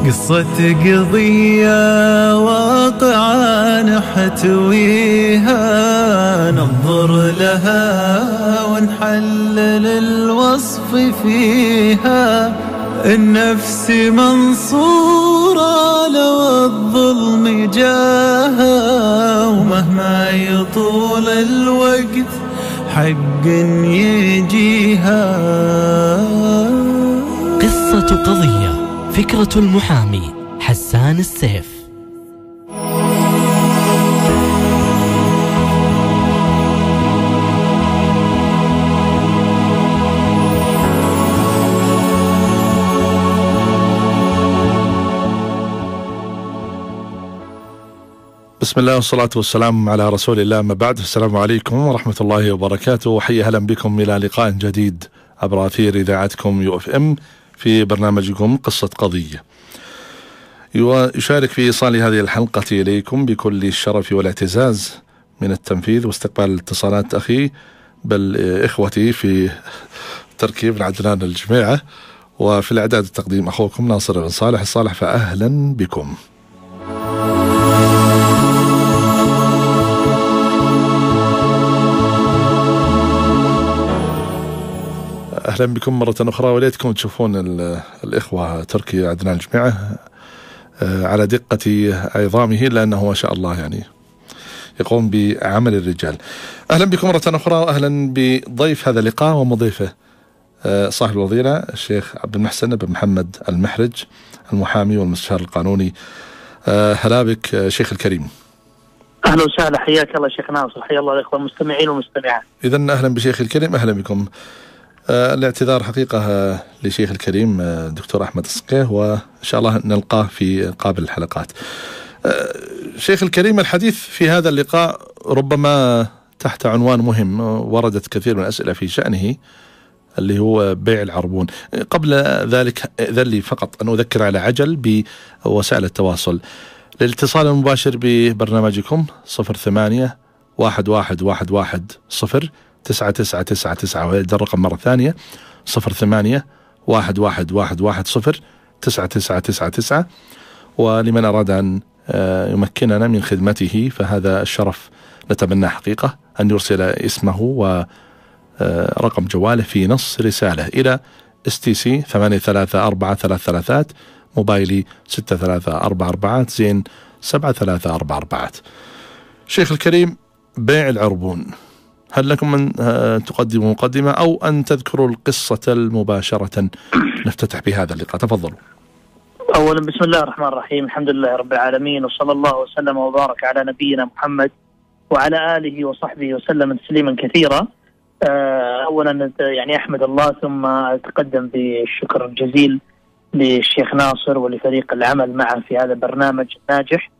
قصة قضية واقعة نحتويها، ننظر لها ونحلل الوصف فيها. النفس منصورة لو الظلم جاها، ومهما يطول الوقت حق يجيها. قصة قضية، فكرة المحامي حسان السيف. بسم الله والصلاة والسلام على رسول الله، أما بعد. السلام عليكم ورحمة الله وبركاته، وحيا أهلا بكم إلى لقاء جديد عبر أثير إذاعتكم UFM في برنامجكم قصة قضية. يشارك في إيصال هذه الحلقة إليكم بكل الشرف والاعتزاز من التنفيذ واستقبال الاتصالات أخي بل إخوتي في تركيب عدنان الجميعة، وفي الإعداد التقديم أخوكم ناصر بن صالح الصالح، فأهلا بكم. أهلا بكم مرة أخرى، وليتكم تشوفون الإخوة تركي عدنان الجميعة على دقة عظامه، لأنه ما شاء الله يعني يقوم بعمل الرجال. أهلا بكم مرة أخرى، وأهلا بضيف هذا اللقاء ومضيفه صاحب الفضيلة الشيخ عبد المحسن بن محمد المحرج، المحامي والمستشار القانوني. هلا بك شيخ الكريم. أهلا وسهلا، حياك الله شيخ ناصر، حيا الله الإخوة المستمعين والمستمعات. إذن أهلا بشيخ الكريم، أهلا بكم. الاعتذار حقيقة لشيخ الكريم دكتور أحمد الصقيه، وإن شاء الله نلقاه في قابل الحلقات. شيخ الكريم، الحديث في هذا اللقاء ربما تحت عنوان مهم وردت كثير من الأسئلة في شأنه، اللي هو بيع العربون. قبل ذلك إذن لي فقط أن أذكر على عجل بوسائل التواصل. للاتصال المباشر ببرنامجكم 08-11-11-0-9999، وهذا الرقم مرة ثانية 08-11-11-0-9999. ولمن أراد أن يمكننا من خدمته فهذا الشرف نتمنى حقيقة أن يرسل اسمه ورقم جواله في نص رسالة إلى STC 834333، موبايلي 6344 زين 7344. شيخ الكريم، بيع العربون، هل لكم أن تقدموا مقدمة أو أن تذكروا القصة المباشرة نفتتح بهذا اللقاء؟ تفضلوا. أولا بسم الله الرحمن الرحيم، الحمد لله رب العالمين، وصلى الله وسلم وبارك على نبينا محمد وعلى آله وصحبه وسلم تسليما كثيرا. أولا يعني أحمد الله، ثم أتقدم بالشكر الجزيل للشيخ ناصر ولفريق العمل معه في هذا البرنامج الناجح.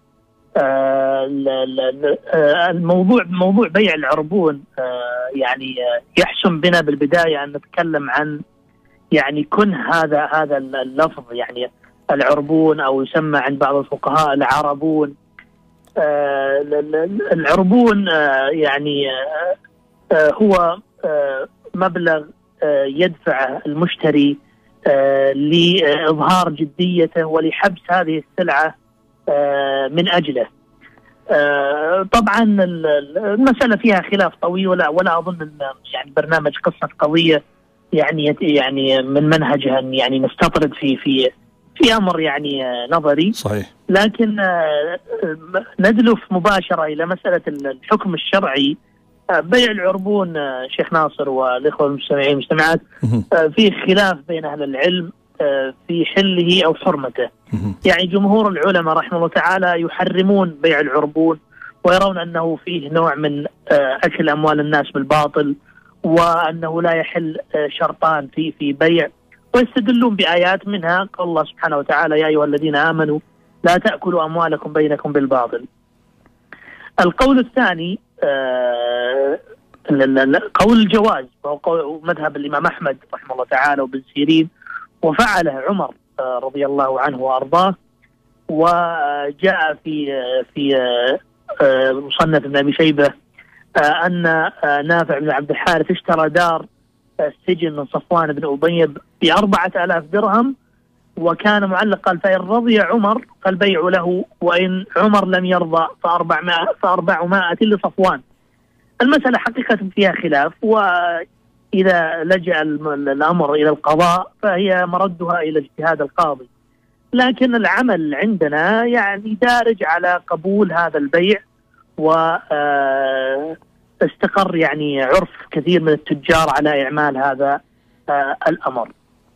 موضوع بيع العربون يعني يحسن بنا بالبداية أن نتكلم عن يعني كن هذا اللفظ، يعني العربون أو يسمى عند بعض الفقهاء العربون. العربون يعني هو مبلغ يدفعه المشتري لإظهار جديته ولحبس هذه السلعة من أجله. طبعا المسألة فيها خلاف طويل، ولا أظن أن يعني برنامج قصة قضية يعني من منهجها أن يعني نستطرد في أمر يعني نظري. صحيح. لكن ندلف مباشرة إلى مسألة الحكم الشرعي. بيع العربون شيخ ناصر والإخوة المستمعين والمستمعات في خلاف بين أهل العلم في حله أو حرمته. يعني جمهور العلماء رحمه الله تعالى يحرمون بيع العربون، ويرون أنه فيه نوع من أكل أموال الناس بالباطل، وأنه لا يحل شرطان في بيع، ويستدلون بآيات منها قال الله سبحانه وتعالى: يا أيها الذين آمنوا لا تأكلوا أموالكم بينكم بالباطل. القول الثاني قول الجواز، وهو مذهب الإمام أحمد رحمه الله تعالى وابن سيرين، وفعله عمر رضي الله عنه وأرضاه. وجاء في مصنف ابن أبي شيبة أن نافع بن عبد الحارث اشترى دار السجن من صفوان بن أبي ب4,000 درهم، وكان معلق قال فإن رضي عمر فالبيع له، وإن عمر لم يرضى ف400 لصفوان. المسألة حقيقة فيها خلاف، وإذا لجأ الأمر إلى القضاء فهي مردها إلى اجتهاد القاضي، لكن العمل عندنا يعني دارج على قبول هذا البيع، واستقر يعني عرف كثير من التجار على إعمال هذا الأمر.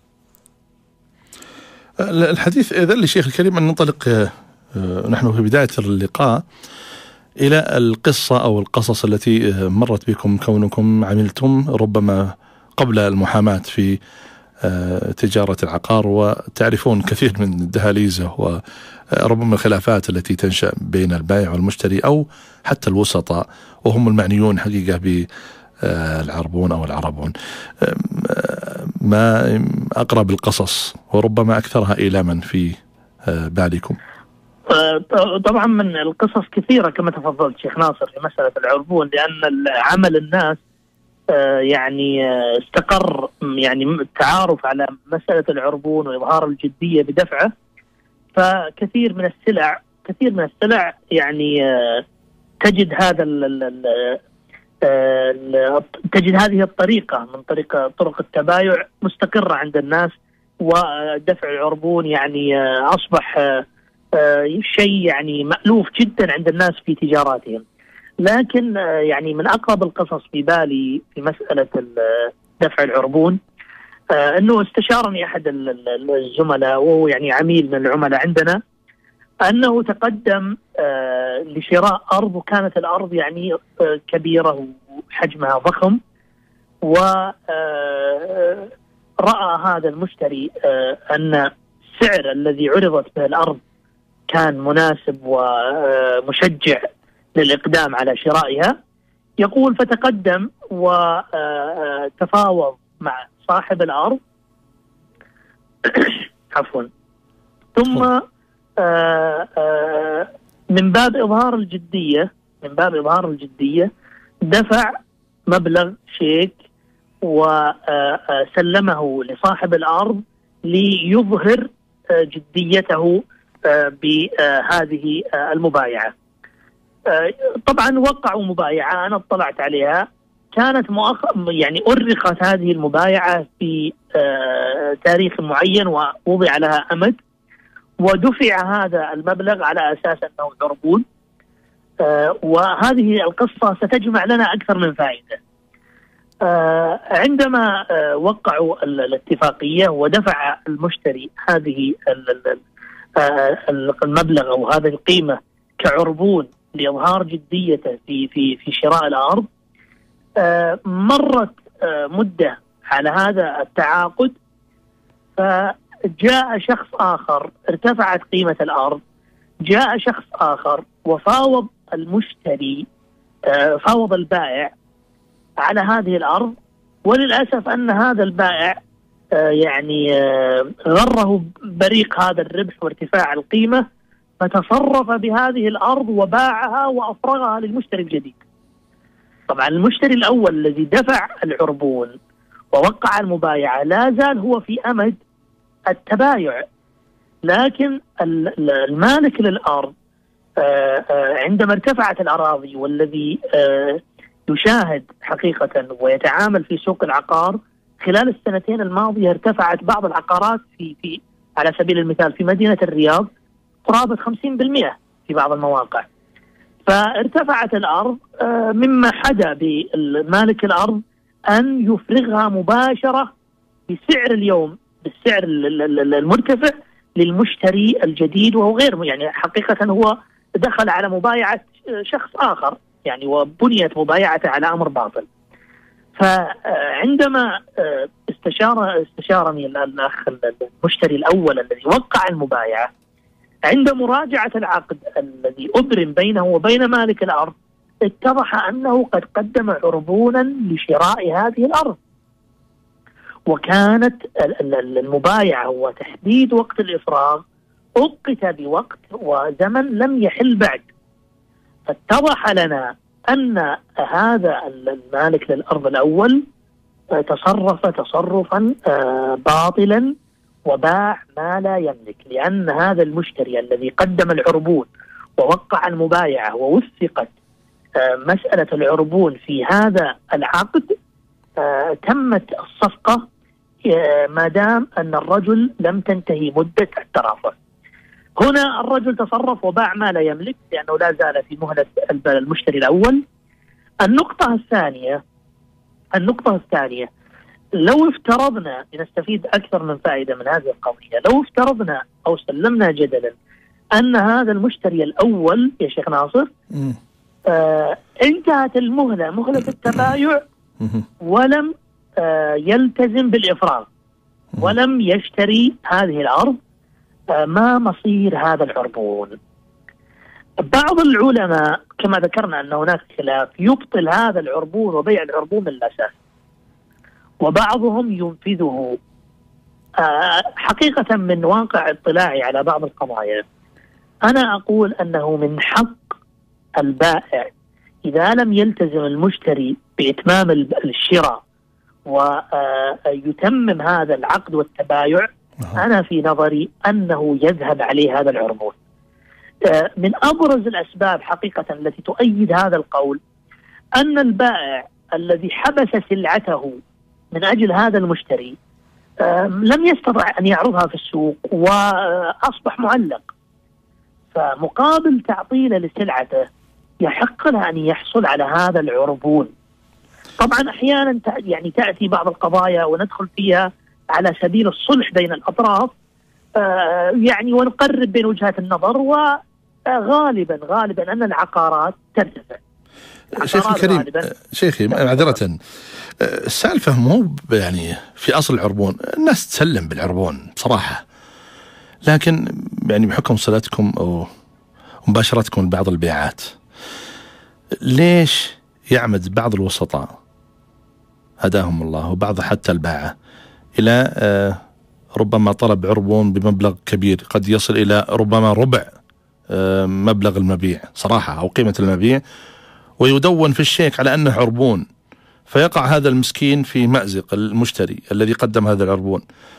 الحديث إذن لشيخ الكريم أن ننطلق نحن في بداية اللقاء إلى القصة أو القصص التي مرت بكم، كونكم عملتم ربما قبل المحاماة في تجارة العقار، وتعرفون كثير من الدهاليزة وربما الخلافات التي تنشأ بين البائع والمشتري أو حتى الوسطاء، وهم المعنيون حقيقة بالعربون أو العربون. ما أقرب القصص وربما أكثرها إيلاما في بالكم؟ طبعا من القصص كثيرة كما تفضلت شيخ ناصر في مسألة العربون، لأن عمل الناس يعني استقر يعني التعارف على مسألة العربون وإظهار الجدية بدفعه، فكثير من السلع يعني تجد هذه الطريقة من طرق التبايع مستقرة عند الناس، ودفع العربون يعني أصبح شيء يعني مألوف جدا عند الناس في تجاراتهم. لكن يعني من أقرب القصص في بالي في مسألة دفع العربون أنه استشارني أحد الزملاء وهو يعني عميل من العملاء عندنا، أنه تقدم لشراء أرض، وكانت الأرض يعني كبيرة وحجمها ضخم، ورأى هذا المشتري أن السعر الذي عرضت به الأرض كان مناسب ومشجع للإقدام على شرائها. يقول فتقدم وتفاوض مع صاحب الأرض عفوا، ثم من باب إظهار الجدية دفع مبلغ شيك وسلمه لصاحب الأرض ليظهر جديته بهذه المبايعة. طبعا وقعوا مبايعة أنا اطلعت عليها، كانت يعني أرخت هذه المبايعة في تاريخ معين ووضع لها أمد، ودفع هذا المبلغ على أساس أنه عربون. وهذه القصة ستجمع لنا أكثر من فائدة. عندما وقعوا الاتفاقية ودفع المشتري هذه المبلغ أو هذه القيمة كعربون لإظهار جديته في شراء الأرض، مرت مدة على هذا التعاقد، فجاء شخص آخر ارتفعت قيمة الأرض، جاء شخص آخر وفاوض المشتري فاوض البائع على هذه الأرض، وللأسف أن هذا البائع يعني غره بريق هذا الربح وارتفاع القيمة، فتصرف بهذه الأرض وباعها وأفرغها للمشتري الجديد. طبعا المشتري الأول الذي دفع العربون ووقع المبايعة لا زال هو في أمد التبايع، لكن المالك للأرض عندما ارتفعت الأراضي، والذي يشاهد حقيقة ويتعامل في سوق العقار خلال السنتين الماضية، ارتفعت بعض العقارات في على سبيل المثال في مدينة الرياض قرابة 50% في بعض المواقع. فارتفعت الأرض، مما حدا بمالك الأرض أن يفرغها مباشرة بسعر اليوم، بالسعر المرتفع للمشتري الجديد، وهو غير يعني حقيقة هو دخل على مبايعة شخص آخر يعني، وبنيت مبايعته على أمر باطل. فعندما استشارني الأخ المشتري الأول الذي وقع المبايعة، عند مراجعة العقد الذي أبرم بينه وبين مالك الأرض، اتضح أنه قد قدم عربونا لشراء هذه الأرض، وكانت المبايعة وتحديد وقت الإفراغ أوقت بوقت وزمن لم يحل بعد. فاتضح لنا أن هذا المالك للأرض الأول تصرف تصرفا باطلا، وباع ما لا يملك، لأن هذا المشتري الذي قدم العربون ووقع المبايعة ووثقت مسألة العربون في هذا العقد، تمت الصفقة ما دام أن الرجل لم تنتهي مدة الترافع. هنا الرجل تصرف وباع ما لا يملك لأنه لا زال في مهلة المشتري الأول. النقطة الثانية لو افترضنا لنستفيد أكثر من فائدة من هذه القضية، لو افترضنا أو سلمنا جدلا أن هذا المشتري الأول يا شيخ ناصر انتهت مهلة التبايع ولم يلتزم بالإفراغ ولم يشتري هذه الأرض، ما مصير هذا العربون؟ بعض العلماء كما ذكرنا أن هناك خلاف يبطل هذا العربون وبيع العربون من الأساس، وبعضهم ينفذه. حقيقة من واقع اطلاعي على بعض القضايا أنا أقول أنه من حق البائع إذا لم يلتزم المشتري بإتمام الشراء ويتمم هذا العقد والتبايع، أنا في نظري أنه يذهب عليه هذا العربون. من أبرز الأسباب حقيقة التي تؤيد هذا القول أن البائع الذي حبس سلعته من أجل هذا المشتري لم يستطع أن يعرضها في السوق وأصبح معلق، فمقابل تعطيله لسلعته يحق له أن يحصل على هذا العربون. طبعا أحيانا يعني تأتي بعض القضايا وندخل فيها على سبيل الصلح بين الأطراف، يعني ونقرب بين وجهات النظر، وغالبا أن العقارات ترتفع. شيخي الكريم، شيخي معذرة، السالفة مو يعني في أصل العربون، الناس تسلم بالعربون بصراحة، لكن يعني بحكم صلتكم أو مباشرتكم لبعض البيعات ليش يعمد بعض الوسطاء هداهم الله وبعض حتى الباعة إلى ربما طلب عربون بمبلغ كبير قد يصل إلى ربما ربع مبلغ المبيع صراحة أو قيمة المبيع، ويدون في الشيك على أنه عربون، فيقع هذا المسكين في مأزق المشتري الذي قدم هذا العربون.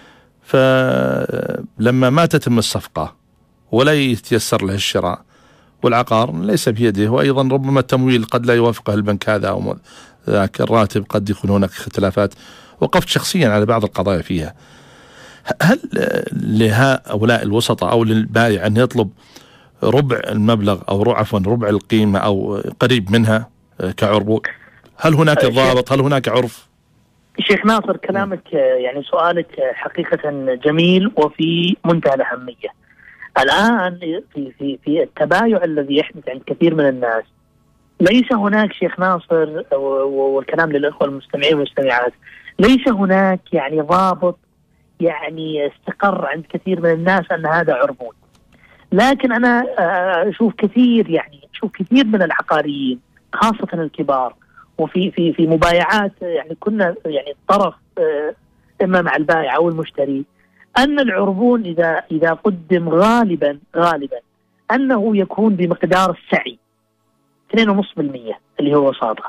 فلما ما تتم الصفقة ولا يتيسر له الشراء والعقار ليس بيده، وأيضا ربما التمويل قد لا يوافقه البنك هذا أو ذاك، الراتب قد يكون هناك اختلافات، وقفت شخصيا على بعض القضايا فيها. هل لهؤلاء الوسطاء أو للبائع أن يطلب ربع المبلغ أو عفوا ربع القيمة أو قريب منها كعربون؟ هل هناك ضابط؟ هل هناك عرف؟ شيخ ناصر كلامك يعني سؤالك حقيقة جميل وفي منتهى الأهمية. الآن في التبايع الذي يحدث عند كثير من الناس ليس هناك شيخ ناصر، والكلام للأخوة المستمعين والمستمعات، ليس هناك يعني ضابط يعني استقر عند كثير من الناس أن هذا عربون. لكن أنا أشوف كثير من العقاريين خاصة الكبار، وفي في في مبايعات يعني كنا يعني الطرف إما مع البائع أو المشتري، أن العربون إذا قدم غالبا أنه يكون بمقدار السعي 2.5% اللي هو وساطة.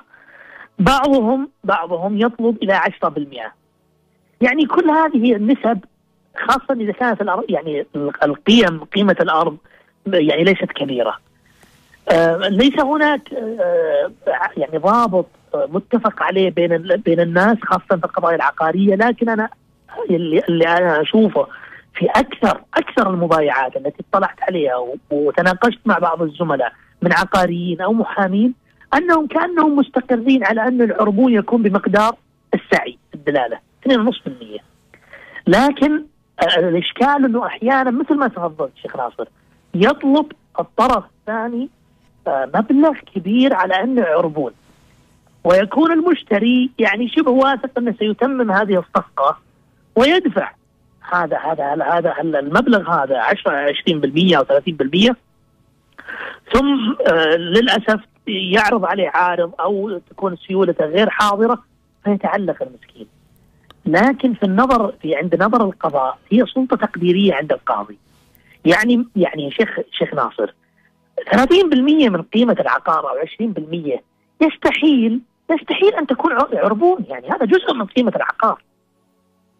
بعضهم يطلب إلى 10%. يعني كل هذه النسب خاصة إذا كانت الأرض يعني قيمة الأرض يعني ليست كبيرة. ليس هناك يعني ضابط متفق عليه بين الناس خاصة في القضايا العقارية. لكن أنا اللي أنا أشوفه في أكثر المبايعات التي اطلعت عليها وتناقشت مع بعض الزملاء من عقاريين أو محامين، أنهم كأنهم مستقرين على أن العربون يكون بمقدار السعي الدلالة 2.5%. لكن الإشكال أنه أحيانا مثل ما تفضلت شيخ ناصر يطلب الطرف الثاني مبلغ كبير على أنه عربون، ويكون المشتري يعني شبه واثق أنه سيتمم هذه الصفقة ويدفع هذا المبلغ هذا 20% أو 30%، ثم للأسف يعرض عليه عارض أو تكون سيولته غير حاضرة فيتعلق المسكين. لكن عند نظر القضاء هي سلطة تقديرية عند القاضي. يعني شيخ ناصر 30% من قيمة العقار أو 20% يستحيل أن تكون عربون، يعني هذا جزء من قيمة العقار.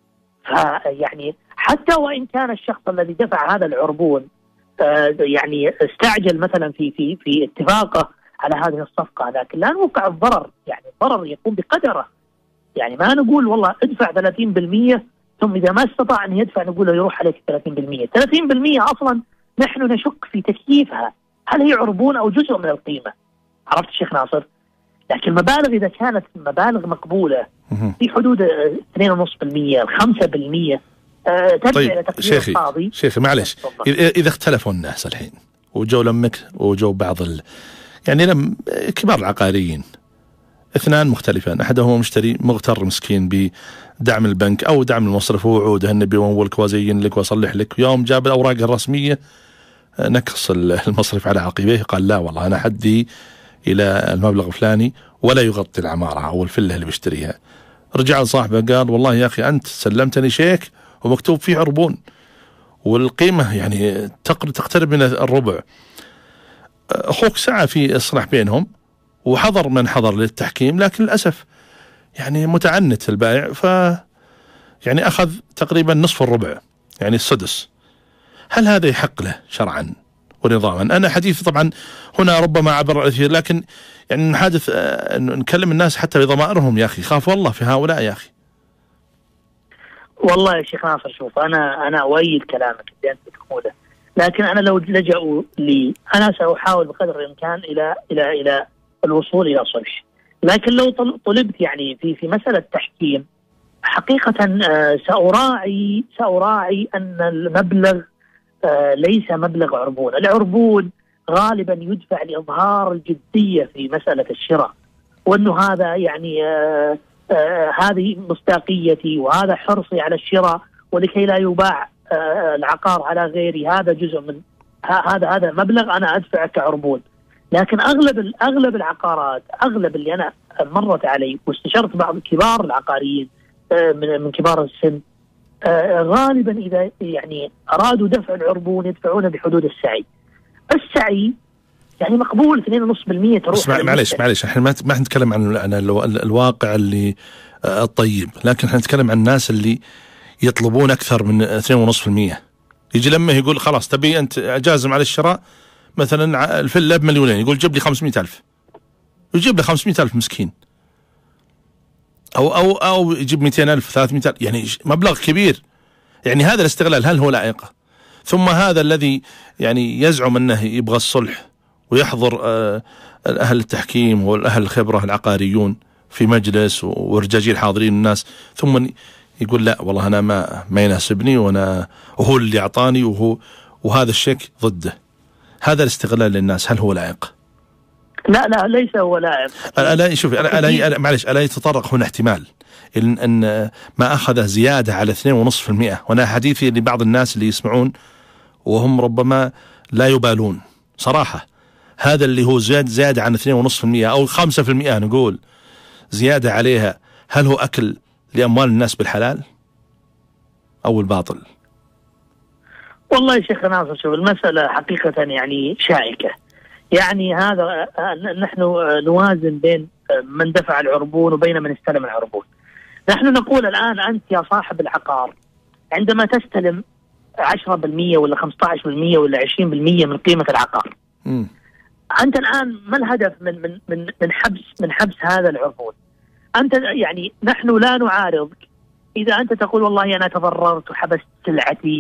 فيعني حتى وإن كان الشخص الذي دفع هذا العربون يعني استعجل مثلا في اتفاقه على هذه الصفقة، لكن لا نوقع الضرر، يعني الضرر يكون بقدره. يعني ما نقول والله ادفع 30% ثم إذا ما استطاع أن يدفع نقول له يروح عليك 30%. 30% أصلا نحن نشك في تكييفها، هل هي عربون أو جزء من القيمة؟ عرفت الشيخ ناصر؟ لكن مبالغ إذا كانت مبالغ مقبولة في حدود 2.5%، 5%، ترجع إلى تقدير القاضي. شيخي معلش، إذا اختلفوا الناس الحين وجو لمك وجو بعض يعني كبار العقاريين، اثنان مختلفان، احدهما مشتري مغتر مسكين بدعم البنك او دعم المصرف ووعوده انه بيمولك وازين لك واصلح لك، يوم جاب الاوراق الرسميه نكص المصرف على عقبيه، قال لا والله انا حدي الى المبلغ الفلاني ولا يغطي العماره او الفله اللي بيشتريها. رجع لصاحبه قال والله يا اخي انت سلمتني شيك ومكتوب فيه عربون والقيمه يعني تقترب من الربع. اخوك سعى في اصلاح بينهم وحضر من حضر للتحكيم، لكن للأسف يعني متعنت البائع، يعني أخذ تقريبا نصف الربع، يعني السدس. هل هذا يحق له شرعا ونظاما؟ أنا حديث طبعا هنا ربما عبر الأثير، لكن يعني نحادث نكلم الناس حتى بضمائرهم. يا أخي خاف والله في هؤلاء يا أخي. والله يا شيخ ناصر شوف، أنا أؤيد كلامك اللي أنت تقوله، لكن أنا لو لجأوا لي أنا سأحاول بقدر الإمكان إلى الوصول إلى صلح. لكن لو طلبت يعني في مسألة تحكيم حقيقة سأراعي أن المبلغ ليس مبلغ عربون. العربون غالبا يدفع لإظهار الجدية في مسألة الشراء، وأنه هذا يعني هذه مصداقيتي وهذا حرصي على الشراء، ولكي لا يباع العقار على غيري هذا جزء من هذا مبلغ أنا أدفعه كعربون. لكن أغلب العقارات، أغلب اللي أنا مرت علي واستشرت بعض كبار العقاريين من كبار السن، غالبا إذا يعني أرادوا دفع العربون يدفعون بحدود السعي يعني مقبول 2.5% تروح. معلش احنا ما نتكلم عن الواقع اللي الطيب، لكن احنا نتكلم عن الناس اللي يطلبون أكثر من 2.5%. يجي لما يقول خلاص تبي أنت جازم على الشراء مثلا الفيلا ب2,000,000، يقول جيب لي 500,000، يجيب لي 500,000 مسكين، أو يجيب 200,000 300,000، يعني مبلغ كبير. يعني هذا الاستغلال هل هو لائق؟ ثم هذا الذي يعني يزعم أنه يبغى الصلح ويحضر أهل التحكيم والأهل الخبرة العقاريون في مجلس ورجاجيل الحاضرين الناس، ثم يقول لا والله أنا ما يناسبني وهو اللي أعطاني وهذا الشيك ضده. هذا الاستغلال للناس هل هو لائق؟ لا ليس هو لائق. ألا شوف معلش، ألا يتطرق هنا احتمال إن ما أخذه زيادة على 2.5%؟ وأنا حديثي لبعض الناس اللي يسمعون وهم ربما لا يبالون صراحة، هذا اللي هو زيادة عن 2.5% أو 5% نقول زيادة عليها، هل هو أكل لأموال الناس بالحلال أو الباطل؟ والله يا شيخ ناصر شوف، المسألة حقيقة يعني شائكة. يعني هذا نحن نوازن بين من دفع العربون وبين من استلم العربون. نحن نقول الآن أنت يا صاحب العقار عندما تستلم 10% ولا 15% ولا 20% من قيمة العقار، أنت الآن ما الهدف من حبس هذا العربون؟ أنت يعني نحن لا نعارضك إذا أنت تقول والله أنا تضررت وحبست سلعتي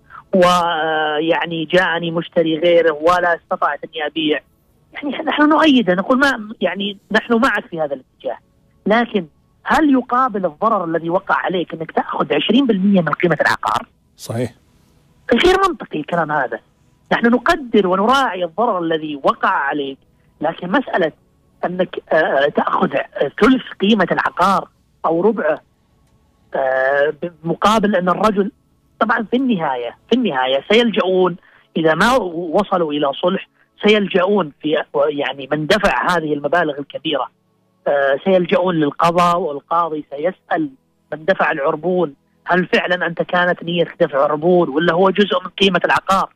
ويعني جاءني مشتري غيره ولا استطعت أني أبيع، يعني نحن نؤيده، نقول ما يعني نحن معك في هذا الاتجاه. لكن هل يقابل الضرر الذي وقع عليك أنك تأخذ 20% من قيمة العقار؟ صحيح، غير منطقي الكلام هذا. نحن نقدر ونراعي الضرر الذي وقع عليك، لكن مسألة أنك تأخذ ثلث قيمة العقار أو ربعه مقابل أن الرجل طبعا في النهاية سيلجؤون إذا ما وصلوا إلى صلح، سيلجؤون في يعني من دفع هذه المبالغ الكبيرة سيلجؤون للقضاء، والقاضي سيسأل من دفع العربون هل فعلا أنت كانت نيتك دفع عربون ولا هو جزء من قيمة العقار.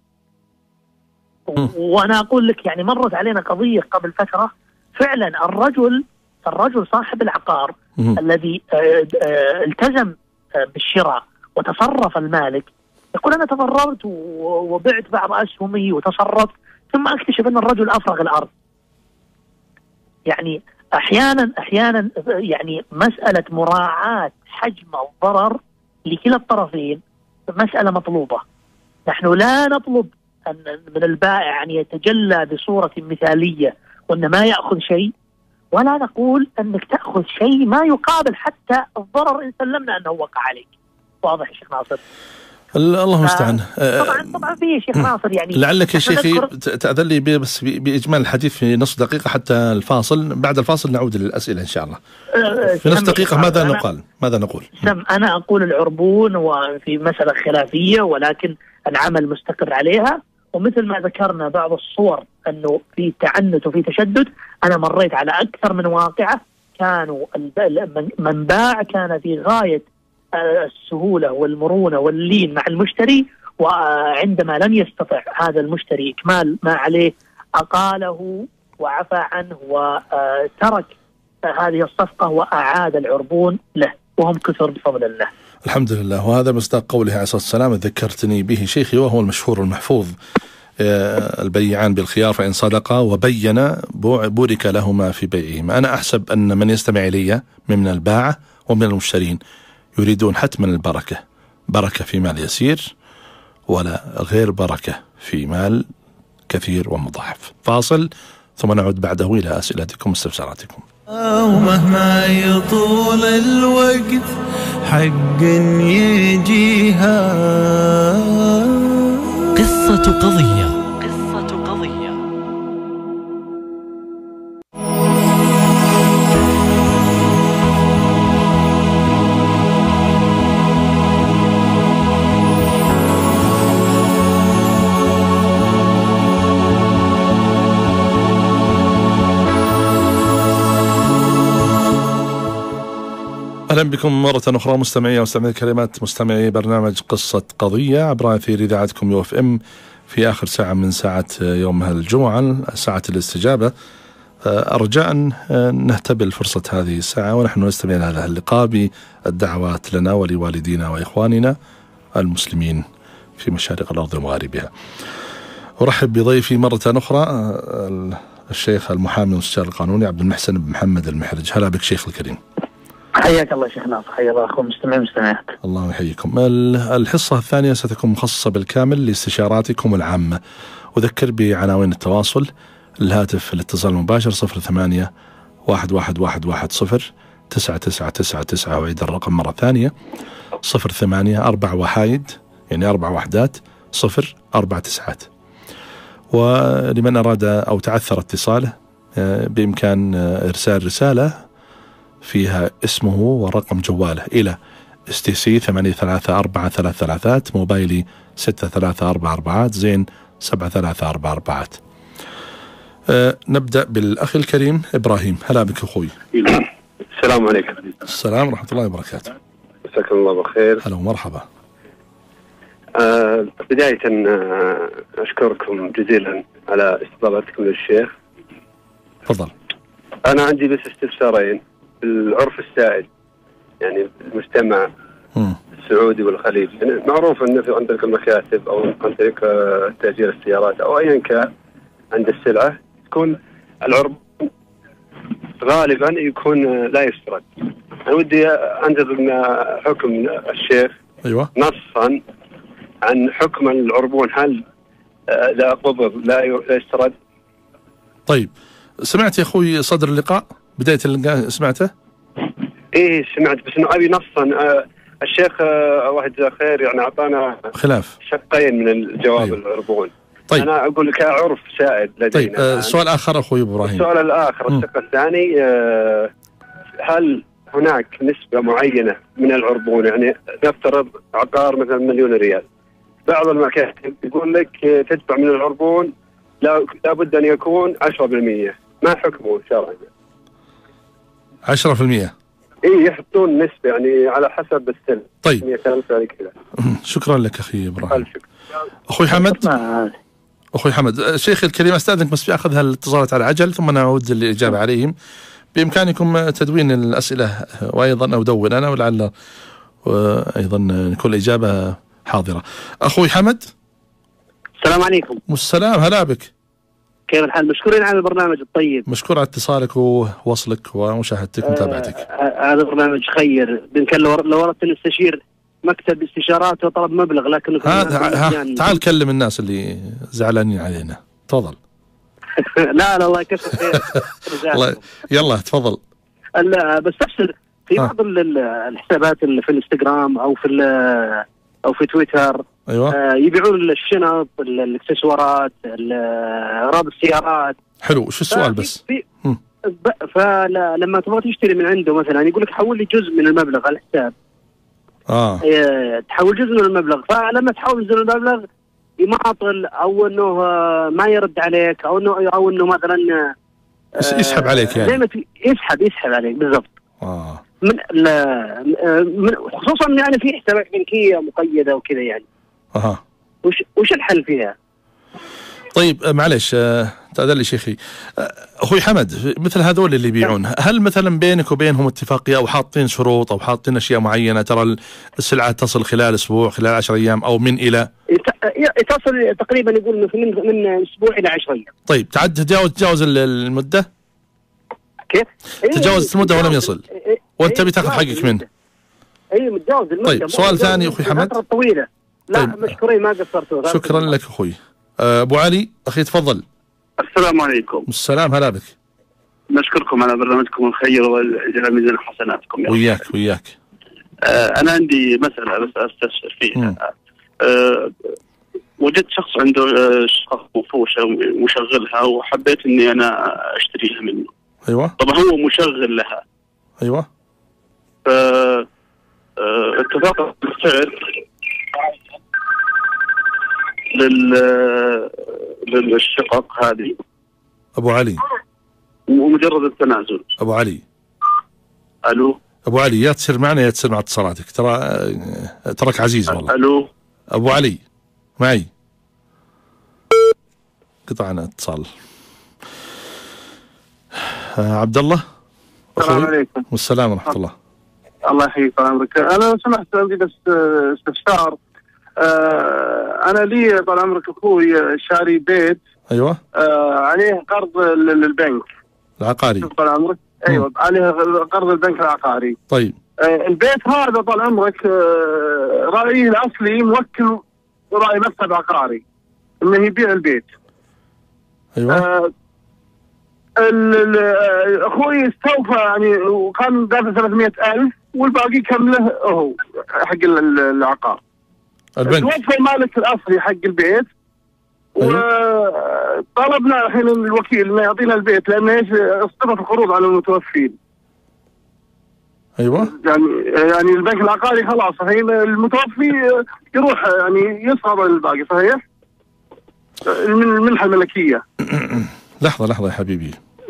وأنا أقول لك يعني مرت علينا قضية قبل فترة فعلا الرجل صاحب العقار الذي التزم بالشراء وتصرف المالك، يقول أنا تضررت وبعت بعض أسهمي وتصرفت، ثم أكتشف أن الرجل أفرغ الأرض. يعني أحيانا يعني مسألة مراعاة حجم الضرر لكلا الطرفين مسألة مطلوبة. نحن لا نطلب من البائع أن يتجلى بصورة مثالية وأن ما يأخذ شيء، ولا نقول أنك تأخذ شيء ما يقابل حتى الضرر إن سلمنا أنه وقع عليك. واضح يا شيخ ناصر؟ الله المستعان. طبعا في شيخ ناصر يعني لعلك يا شيخي تأذن لي بس بإجمال الحديث في نصف دقيقة حتى الفاصل، بعد الفاصل نعود للأسئلة إن شاء الله. في نصف دقيقة ماذا نقول؟ أنا أقول العربون وفي مسألة خلافية ولكن العمل مستقر عليها، ومثل ما ذكرنا بعض الصور أنه في تعنت وفي تشدد. أنا مريت على أكثر من واقعة كانوا من باع كان في غاية السهولة والمرونة واللين مع المشتري، وعندما لم يستطع هذا المشتري إكمال ما عليه أقاله وعفى عنه وترك هذه الصفقة وأعاد العربون له، وهم كثر بفضل الله. الحمد لله. وهذا مصداق قوله عليه الصلاة والسلام: ذكرتني به شيخي، وهو المشهور المحفوظ: البيعان بالخيار فإن صدقا وبين بورك لهما في بيعهما. أنا أحسب أن من يستمع إلي من الباعة ومن المشترين يريدون حتما البركة، بركة في مال يسير ولا غير بركة في مال كثير ومضاعف. فاصل ثم نعود بعده إلى أسئلتكم واستفساراتكم. ومهما يطول الوقت حق يجيها قصة قضية. أهلا بكم مرة أخرى مستمعي ومستمعي الكريمات، مستمعي برنامج قصة قضية عبر أثير إذاعتكم يو اف ام في آخر ساعة من ساعة يوم الجمعة، ساعة الاستجابة. أرجاء نهتبل فرصة هذه الساعة ونحن نستمع إلى هذا اللقاء بالدعوات لنا ولوالدينا وإخواننا المسلمين في مشارق الأرض ومغاربها. أرحب بضيفي مرة أخرى الشيخ المحامي والمستشار القانوني عبد المحسن بن محمد المحرج. هلا بك شيخ الكريم. حياك الله شيخ ناصر. حيا الله أخوة مستمعين ومستمعات. الله يحييكم. الحصة الثانية ستكون مخصصة بالكامل لاستشاراتكم العامة. أذكر بعناوين التواصل: الهاتف الاتصال المباشر 08 111110 9999، وعيد الرقم مرة ثانية 08 4 وحايد يعني 4 وحدات 0 4 9. ولمن أراد أو تعثر اتصاله بإمكان إرسال رسالة فيها اسمه ورقم جواله إلى STC 834333، موبايلي 6344 زين 7344. نبدأ بالأخ الكريم إبراهيم. هلا بك أخوي. السلام عليكم. السلام ورحمة الله وبركاته. مساكم الله بالخير. هلا ومرحبا. بداية أشكركم جزيلا على استضافتكم للشيخ. تفضل. أنا عندي بس استفسارين. العرف السائد يعني المجتمع السعودي والخليج، يعني معروف أنه في عن طريق المكاتب أو عن طريق تأجير السيارات أو أيا كان عند السلعة تكون العرب غالبا يكون لا يشترط. أنا ودي أنتظر من حكم الشيخ أيوة نصا عن حكم العربون، هل لا قبض لا يشترط؟ طيب سمعت يا أخوي صدر اللقاء بداية اللقاء سمعته؟ إيه سمعت، بس إنه أبي نصا. الشيخ واحد خير يعني أعطانا خلاف شقين من الجواب. أيوة. العربون. طيب. أنا أقول لك عرف سائد لدينا. طيب سؤال آخر أخوي إبراهيم. السؤال الآخر الشق الثاني، هل هناك نسبة معينة من العربون؟ يعني نفترض عقار مثلا 1,000,000 ريال، بعض المكاتب يقول لك تدفع من العربون لابد أن يكون 10%. ما حكمه شرعا؟ 10%. إيه يحطون نسبة يعني على حسب السن. طيب 100,000 كذا. شكرا لك أخي إبراهيم. شكرا. أخوي حمد. أخوي حمد شيخ الكريم أستأذنك بس بأخذ هالاتصالات على عجل ثم نعود للإجابة عليهم. بإمكانكم تدوين الأسئلة وأيضا أدون أنا ولعل وأيضا كل إجابة حاضرة. أخوي حمد. السلام عليكم. والسلام، هلا بك. كيف الحال؟ مشكورين على البرنامج الطيب. مشكور على اتصالك ووصلك ومشاهدتك ومتابعتك. هذا برنامج خير. يمكن لو أردت نستشير مكتب استشارات وطلب مبلغ، لكن تعال كلم الناس اللي زعلانين علينا. تفضل. لا الله يكثر خير. يلا تفضل. لا بس أفسر في بعض الحسابات اللي في الانستغرام أو في تويتر. أيوة. يبيعون الشنط، الاكسسوارات، اغراض السيارات. حلو. شو السؤال بس؟ فلما تبغى تشتري من عنده مثلا يقول لك حول لي جزء من المبلغ على الحساب. تحول جزء من المبلغ، فلما تحول جزء من المبلغ يماطل او انه ما يرد عليك او انه مثلا يسحب عليك يعني. زي ما يسحب عليك بالضبط. من خصوصا يعني في حسابات بنكيه مقيده وكذا يعني. وش الحل فيها؟ طيب معلش تأذن لي شيخي. أخوي حمد، مثل هذول اللي يبيعون، هل مثلا بينك وبينهم اتفاقية أو حاطين شروط أو حاطين أشياء معينة؟ ترى السلعة تصل خلال أسبوع، خلال 10 أيام، أو من إلى؟ تصل تقريبا يقول من أسبوع إلى 10 أيام. طيب تجاوز المدة؟ كيف؟ تجاوز المدة ولم يصل وأنت بتاخذ حقك منه؟ أي متجاوز المدة. طيب سؤال ثاني أخوي حمد. فترة طويلة. لا طيب. مشكورين ما قصرتوا. شكرا لك أخوي. أبو علي أخي تفضل. السلام عليكم. السلام، هلا بك. نشكركم على برنامجكم الخير وجعل ميزان حسناتكم. وياك. أنا عندي مسألة بس أستفسر فيها. وجدت شخص عنده شقة مفروشة ومشغلها، وحبيت إني أنا أشتريها منه. أيوة. طبعا هو مشغل لها. أيوة. اتفاق بالسعر للشقق هذه. أبو علي. ومجرد التنازل. أبو علي. ألو. أبو علي، يا تصير معنا يا تصير مع اتصالاتك، تراك عزيز والله. ألو. أبو علي معي. قطعنا اتصال. عبد الله. السلام عليكم. والسلام ورحمة الله. الله يحييك طال عمرك. أنا لو سمحت عندي بس استفسار. أنا لي طال عمرك أخوي شاري بيت. أيوة. عليه قرض للبنك العقاري. طال عمرك. أيوة عليه قرض البنك العقاري. طيب. البيت هذا طال عمرك رأيه الأصلي موكل رأي مكتب عقاري إنه يبيع البيت. أيوة. أخوي استوفى يعني وكان دافع 300,000 والباقي كمله هو حق العقار. البنك. توفى المالك الأصلي حق البيت. أيوة. وطلبنا الحين الوكيل إنه يعطينا البيت لأنه ايش اصطفت القروض على المتوفين. أيوة. يعني البنك العقاري خلاص الحين المتوفي يروح يعني يسقط الباقي. صحيح؟ من المنحة الملكية. لحظة يا حبيبي.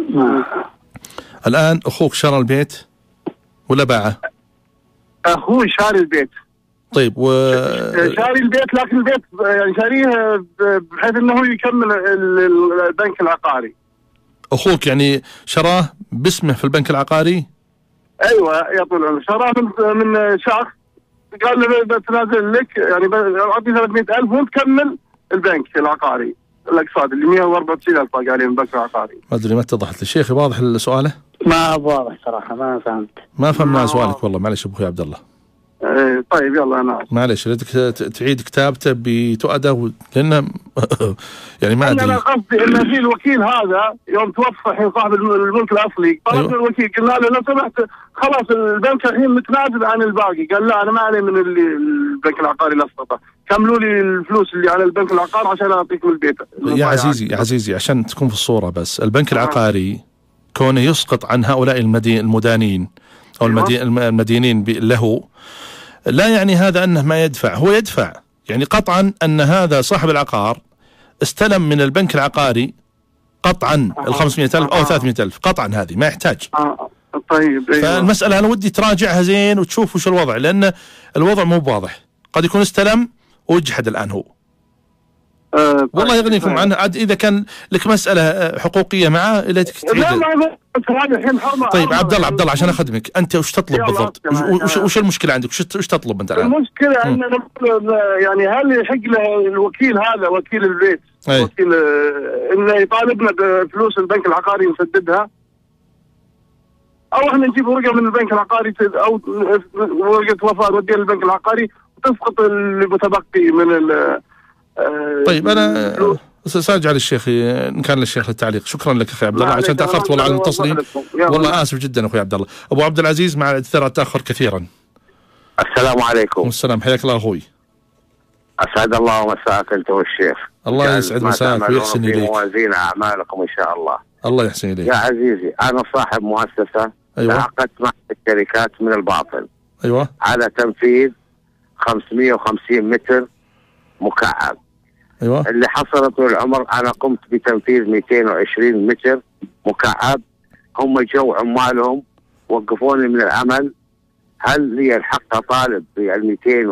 الآن أخوك شرى البيت ولا باعه؟ أخوي شاري البيت. طيب شاري البيت، لكن البيت يعني شاريه بحيث انه يكمل البنك العقاري. اخوك يعني شراه باسمه في البنك العقاري؟ ايوه يا طول العمر، شراه من شخص قال له بتنازل لك يعني اعطي 300,000 وانت تكمل البنك العقاري الاقساط اللي 194,000 باقي عليه من البنك العقاري. ما ادري ما اتضحت لي شيخي. واضح سؤاله؟ ما واضح صراحه، ما فهمت. ما فهمنا سؤالك والله، معلش ابو اخوي عبد الله. طيب يلا انا معلش ردك تعيد كتابته بتؤده لانه يعني ما ادري. انا قصدي ان في الوكيل هذا يوم توفى الحين صاحب الملك الاصلي طلبنا. أيوة. الوكيل قلنا له لو سمحت خلاص البنك الحين متنازل عن الباقي. قال لا انا ما علي من البنك العقاري اللي اسقطه، كملوا لي الفلوس اللي على البنك العقاري عشان اعطيكم البيت. يا عزيزي عشان تكون في الصوره بس، البنك العقاري كونه يسقط عن هؤلاء المدانين او المدينين له لا يعني هذا أنه ما يدفع. هو يدفع، يعني قطعا أن هذا صاحب العقار استلم من البنك العقاري قطعا 500,000 أو 300,000 قطعا، هذه ما يحتاج. طيب. أيوة. فالمسألة أنا ودي تراجعها زين وتشوف وش الوضع، لأن الوضع مو واضح. قد يكون استلم وجحد الآن هو. والله يغنيكم عنه. عاد إذا كان لك مسألة حقوقية معه إلا تعيد. طيب عبد الله عشان أخدمك، أنت وش تطلب بالضبط؟ وش المشكلة عندك؟ وش تطلب أنت الآن؟ المشكلة أننا يعني هل يحق له الوكيل هذا وكيل البيت وكيل إنه يطالبنا بفلوس البنك العقاري نسددها، أو إحنا نجيب ورقة من البنك العقاري أو ورقة وفاة نوديها للبنك العقاري وتسقط المتبقي من طيب أنا سأرجع للشيخ إن كان للشيخ للتعليق. شكرا لك أخي عبد الله عشان تأخرت والله على المتصلين، والله آسف جدا أخوي عبد الله. أبو عبد العزيز مع الاعتذار تأخر كثيرا. السلام عليكم. والسلام، حياك الله أخوي. أسعد الله مساءك أنت والشيخ. الله يسعد مساك ويحسن إليك. موازين أعمالكم إن شاء الله. الله يحسن إليك. يا عزيزي أنا صاحب مؤسسة. أيوة. تعاقدت مع الشركات من الباطن. أيوة. على تنفيذ 550 متر مكعب. أيوة. اللي حصل طول العمر أنا قمت بتنفيذ 220 متر مكعب. هم جو عمالهم وقفوني من العمل. هل لي الحق أطالب بال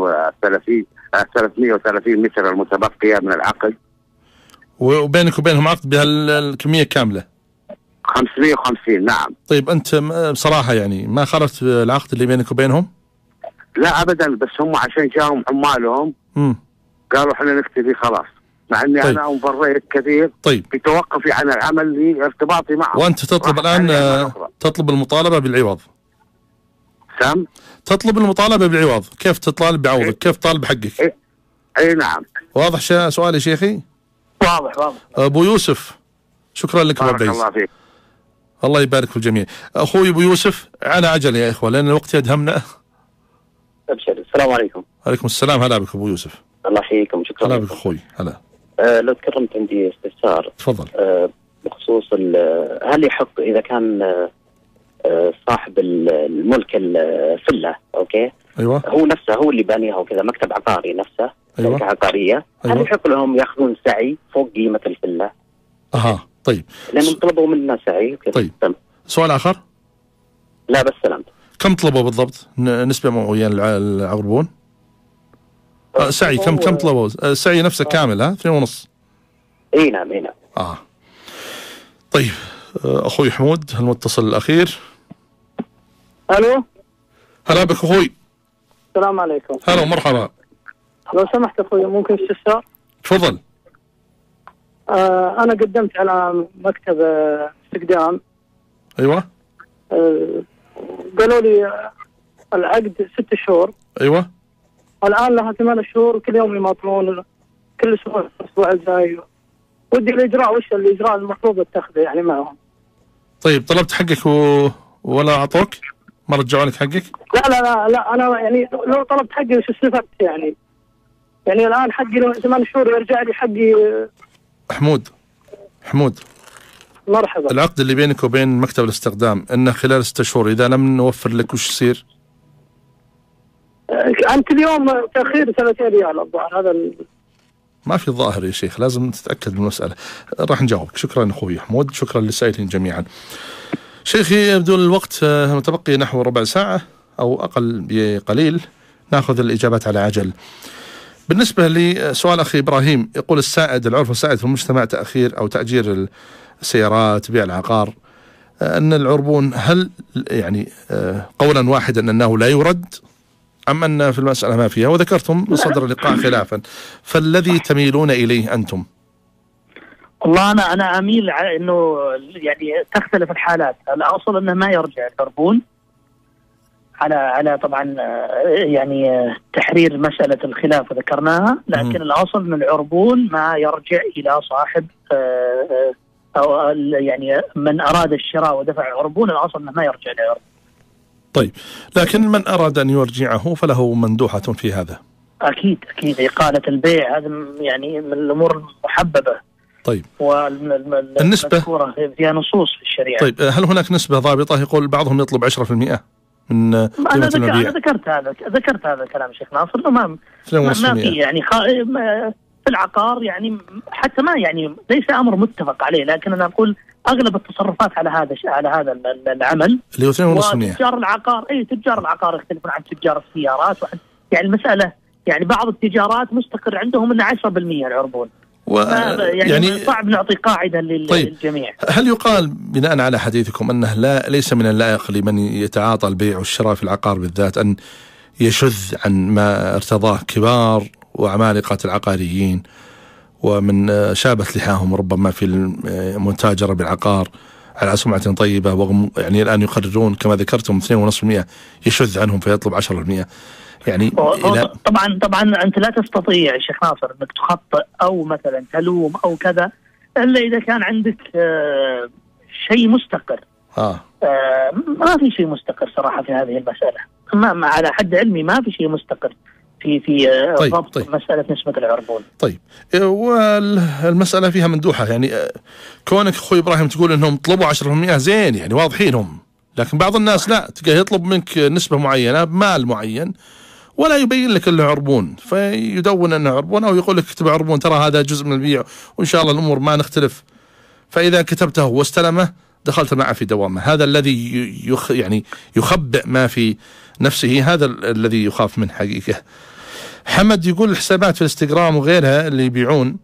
330 متر المتبقية من العقد؟ وبينك وبينهم عقد بهالكمية كاملة 550. نعم. طيب أنت بصراحة يعني ما خرجت العقد اللي بينك وبينهم؟ لا أبدا، بس هم عشان جاهم عمالهم قالوا احنا نكتفي خلاص، مع اني طيب. انا مضريت كثير. طيب. بتوقفي عن العمل لارتباطي معهم. وانت تطلب الان تطلب المطالبه بالعوض. سام؟ تطلب المطالبه بالعوض، كيف تطالب بعوضك؟ كيف تطالب حقك؟ اي نعم. واضح سؤالي شيخي؟ واضح. ابو يوسف شكرا لك. بارك الله فيك. الله يبارك في الجميع. اخوي ابو يوسف على عجل يا اخوه لان الوقت يدهمنا. ابشر. السلام عليكم. وعليكم السلام. هلا بك ابو يوسف. الله يحييكم. شكرا. هلا بك اخوي. هلا. لو تكرمت عندي استفسار. تفضل. بخصوص هل يحق اذا كان صاحب الملك الفله، اوكي، ايوه، هو نفسه هو اللي بانيها وكذا، مكتب عقاري نفسه، أيوة. شركه عقاريه، أيوة. هل يحق لهم ياخذون سعي فوق قيمه الفله؟ طيب. لانهم طلبوا منا سعي وكذا. طيب. سؤال اخر؟ لا بس سلامت. كم طلبوا بالضبط؟ نسبه مئويه العربون؟ سعي كم طلبوا؟ السعي نفسه كامل 2.5. اي نعم. طيب اخوي حمود المتصل الاخير. الو. هلا بك اخوي. السلام عليكم. هلا ومرحبا. لو سمحت اخوي ممكن استفسار؟ تفضل. انا قدمت على مكتب استقدام. ايوه. قالوا لي العقد 6 شهور. ايوه. الان لها 8 شهور وكل يوم يماطلون، كل اسبوع الجاي. ودي الاجراء، وش الاجراء المفروض اتخذه يعني معهم؟ طيب طلبت حقك ولا اعطوك؟ ما رجعوا لك حقك؟ لا انا يعني لو طلبت حقي وش استفدت يعني الان حقي لو 8 شهور يرجع لي حقي. حمود مرحبا. العقد اللي بينك وبين مكتب الاستخدام انه خلال 6 شهور، اذا لم نوفر لك وش يصير؟ انت اليوم تاخير 30 ريال الظاهر. هذا ما في ظاهر يا شيخ، لازم تتاكد من المساله. راح نجاوبك. شكرا اخوي حمود، شكرا للسائلين جميعا. شيخي يبدو الوقت متبقي نحو ربع ساعه او اقل بقليل، ناخذ الاجابات على عجل. بالنسبه لسؤال اخي ابراهيم، يقول العرف السائد في المجتمع تاخير او تاجير السيارات، بيع العقار، ان العربون هل يعني قولا واحدا انه لا يرد ام ان في المساله ما فيها؟ وذكرتم صدر اللقاء خلافا، فالذي تميلون اليه انتم؟ والله انا اميل على انه يعني تختلف الحالات. الاصل انه ما يرجع العربون على طبعا يعني تحرير مساله الخلاف ذكرناها، لكن الاصل ان العربون ما يرجع الى صاحب او يعني من اراد الشراء ودفع العربون، الاصل انه ما يرجع للعربون. طيب، لكن من اراد ان يرجعه فله مندوحه في هذا. اكيد إقالة البيع هذا يعني من الامور المحببه. طيب، والمذكورة فيها نصوص في الشريعه. طيب، هل هناك نسبه ضابطه؟ يقول بعضهم يطلب 10% من أنا ذكرت هذا الكلام شيخ ناصر، انه ما في يعني في العقار يعني حتى ما يعني ليس امر متفق عليه، لكن انا اقول اغلب التصرفات على هذا العمل اللي هو 2.5%. تجار العقار تجار العقار يختلفون عن تجار السيارات، يعني المساله يعني بعض التجارات مستقر عندهم ان 10% العربون، يعني صعب نعطي قاعدة للجميع. هل يقال بناء على حديثكم أنه ليس من اللائق لمن يتعاطى البيع والشراء في العقار بالذات أن يشذ عن ما ارتضاه كبار وعمالقة العقاريين ومن شابت لحاهم ربما في المتاجرة بالعقار على سمعة طيبة، وهم يعني الآن يقررون كما ذكرتم 2.5% يشذ عنهم فيطلب 10%. يعني طبعا أنت لا تستطيع شيخ ناصر أنك تخطئ أو مثلا تلوم أو كذا إلا إذا كان عندك شيء مستقر. ما في شيء مستقر صراحة في هذه المسألة، ما على حد علمي ما في شيء مستقر في ضبط مسألة نسبة العربون. طيب، والمسألة فيها مندوحة، يعني كونك أخوي إبراهيم تقول أنهم طلبوا 10% زين، يعني واضحين هم، لكن بعض الناس لا، تلقاه يطلب منك نسبة معينة بمال معين ولا يبين لك إلا عربون، فيدون أنه عربون أو يقول لك اكتب عربون ترى هذا جزء من البيع وإن شاء الله الأمور ما نختلف، فإذا كتبته واستلمه دخلت معه في دوامة. هذا الذي يعني يخبئ ما في نفسه، هذا الذي يخاف منه حقيقة. حمد يقول الحسابات في الانستغرام وغيرها اللي يبيعون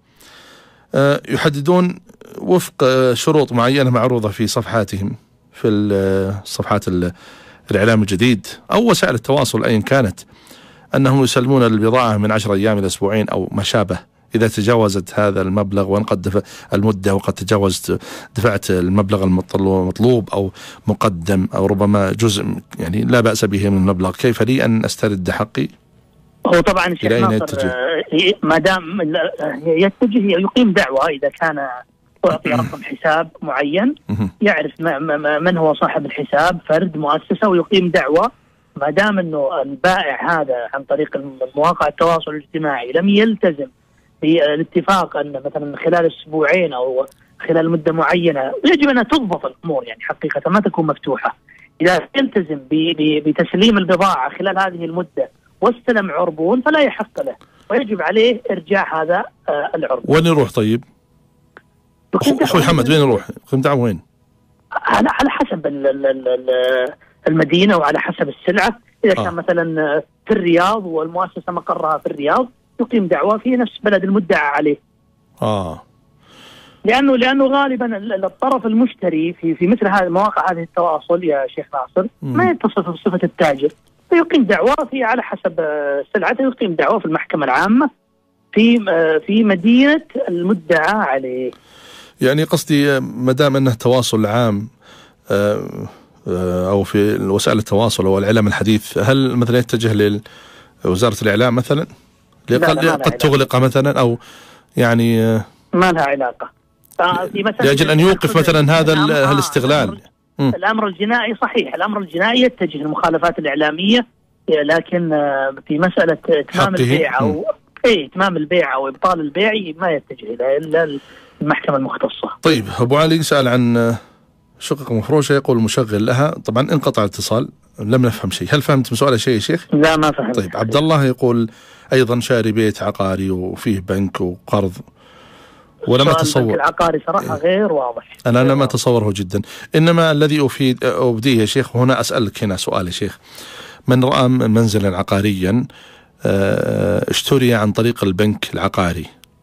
يحددون وفق شروط معينة معروضة في صفحاتهم، في صفحات الإعلام الجديد أو وسائل التواصل أيا كانت، أنهم يسلمون البضاعة من 10 أيام إلى أسبوعين أو ما شابه إذا تجاوزت هذا المبلغ وانقض المدة وقد تجاوزت دفعت المبلغ المطلوب أو مقدم أو ربما جزء يعني لا بأس به من المبلغ. كيف لي أن أسترد حقي؟ هو طبعا الشيخ ناصر ما دام يتجه يقيم دعوة إذا كان أعطي رقم حساب معين يعرف من هو صاحب الحساب، فرد مؤسسة، ويقيم دعوة ما دام أنه البائع هذا عن طريق مواقع التواصل الاجتماعي لم يلتزم بالاتفاق أن مثلا خلال أسبوعين أو خلال مدة معينة، يجب أن تضبط الأمور يعني حقيقة ما تكون مفتوحة. إذا يلتزم بتسليم البضاعة خلال هذه المدة واستلم عربون فلا يحق له ويجب عليه إرجاع هذا العربون. وين يروح طيب؟ أخوي محمد وين يروح؟ يقيم دعوة وين؟ على حسب المدينة وعلى حسب السلعة. إذا كان مثلا في الرياض والمؤسسة مقرها في الرياض يقيم دعوة في نفس بلد المدعى عليه. لأنه غالبا الطرف المشتري في مثل هذه مواقع هذه التواصل يا شيخ ناصر ما يتصف بصفة التاجر، فيقيم دعوة على حسب سلعته، يقيم دعوة في المحكمة العامة في مدينة المدعى عليه. يعني قصدي ما دام أنه تواصل عام أو في وسائل التواصل أو الإعلام الحديث، هل مثلا يتجه لوزارة الإعلام مثلا قد تغلق مثلا أو يعني ما لها علاقة لأجل أن يوقف مثلا هذا الاستغلال؟ الأمر الجنائي صحيح، الأمر الجنائي يتجه للمخالفات الإعلامية، لكن في مسألة إتمام البيع أو إتمام البيع أو إبطال البيع ما يتجه إلا المحكمة المختصة. طيب، أبو علي سأل عن شقق مفروشة، يقول المشغل لها، طبعا انقطع الاتصال لم نفهم شيء. هل فهمت من سؤاله شيء يا شيخ؟ لا ما فهمت. طيب، عبد الله يقول أيضا شاري بيت عقاري وفيه بنك وقرض ولم أتصور العقاري صراحة غير واضح. أنا لم أتصوره جدا، إنما الذي أبديه يا شيخ، وهنا أسألك هنا سؤال يا شيخ، من رأى منزلا عقاريا اشتري عن طريق البنك العقاري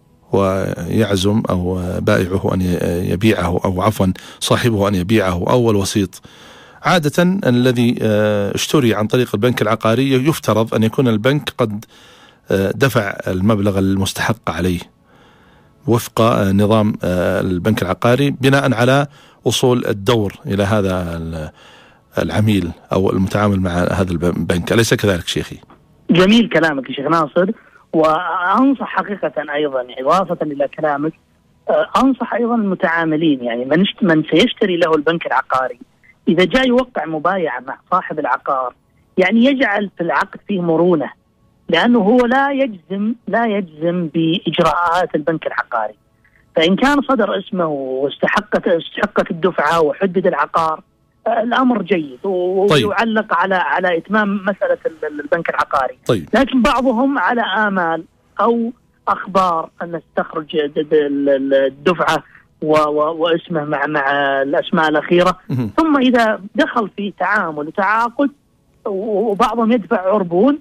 ويعزم أو بائعه أن يبيعه أو عفوا صاحبه أن يبيعه أو الوسيط، عادة الذي اشتري عن طريق البنك العقاري يفترض أن يكون البنك قد دفع المبلغ المستحق عليه وفق نظام البنك العقاري بناء على وصول الدور إلى هذا العميل أو المتعامل مع هذا البنك، أليس كذلك شيخي؟ جميل كلامك يا شيخ ناصر، وأنصح حقيقة أيضا إضافة إلى كلامك أنصح أيضا المتعاملين، يعني من سيشتري له البنك العقاري إذا جاء يوقع مبايعة مع صاحب العقار يعني يجعل في العقد فيه مرونة، لأنه هو لا يجزم بإجراءات البنك العقاري، فإن كان صدر اسمه واستحقت الدفعة وحدد العقار الأمر جيد ويعلق على إتمام مسألة البنك العقاري. طيب. لكن بعضهم على آمال أو أخبار أن تخرج الدفعة واسمه مع الأسماء الأخيرة، ثم إذا دخل في تعامل وتعاقد وبعضهم يدفع عربون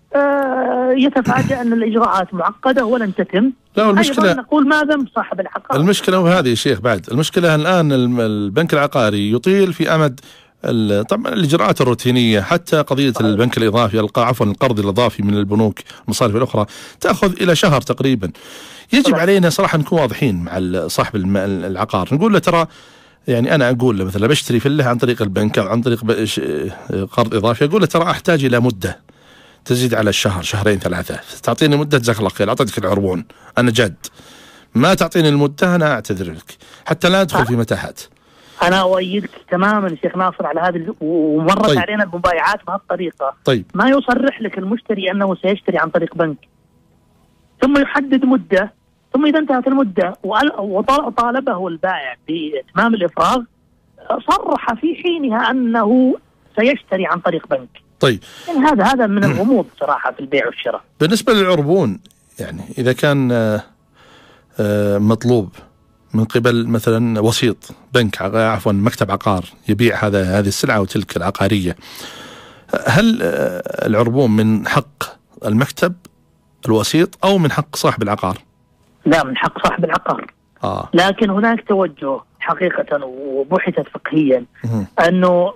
يتفاجأ أن الإجراءات معقدة ولن تتم. لا، والمشكلة أيضا نقول ما ذنب صاحب العقار. المشكلة وهذه يا شيخ، بعد المشكلة الآن البنك العقاري يطيل في أمد طبعا الإجراءات الروتينية، حتى قضية البنك الإضافي القرض الإضافي من البنوك المصارف الأخرى تأخذ إلى شهر تقريبا. يجب علينا صراحة نكون واضحين مع صاحب العقار، نقول له ترى يعني أنا أقول له مثلا بشتري فيلا عن طريق البنك أو عن طريق قرض إضافي، أقول له ترى أحتاج إلى مدة تزيد على الشهر، شهرين، 3، تعطيني مدة جزاك الله خير، أعطيتك العربون، أنا جد. ما تعطيني المدة أنا أعتذر لك، حتى لا أدخل في متاهات. أنا أؤيدك تماما شيخ ناصر على هذا، ومرت طيب. علينا المبايعات بهالطريقة. طيب. ما يصرح لك المشتري أنه سيشتري عن طريق بنك، ثم يحدد مدة، ثم إذا انتهت المدة وطالبه البائع بإتمام الإفراغ صرح في حينها أنه سيشتري عن طريق بنك. طيب. يعني هذا من الغموض صراحة في البيع والشراء. بالنسبة للعربون، يعني إذا كان مطلوب من قبل مثلا وسيط بنك، عفوا مكتب عقار يبيع هذه السلعة وتلك العقارية، هل العربون من حق المكتب الوسيط أو من حق صاحب العقار؟ لا، من حق صاحب العقار. لكن هناك توجه حقيقة وبحثت فقهيا أنه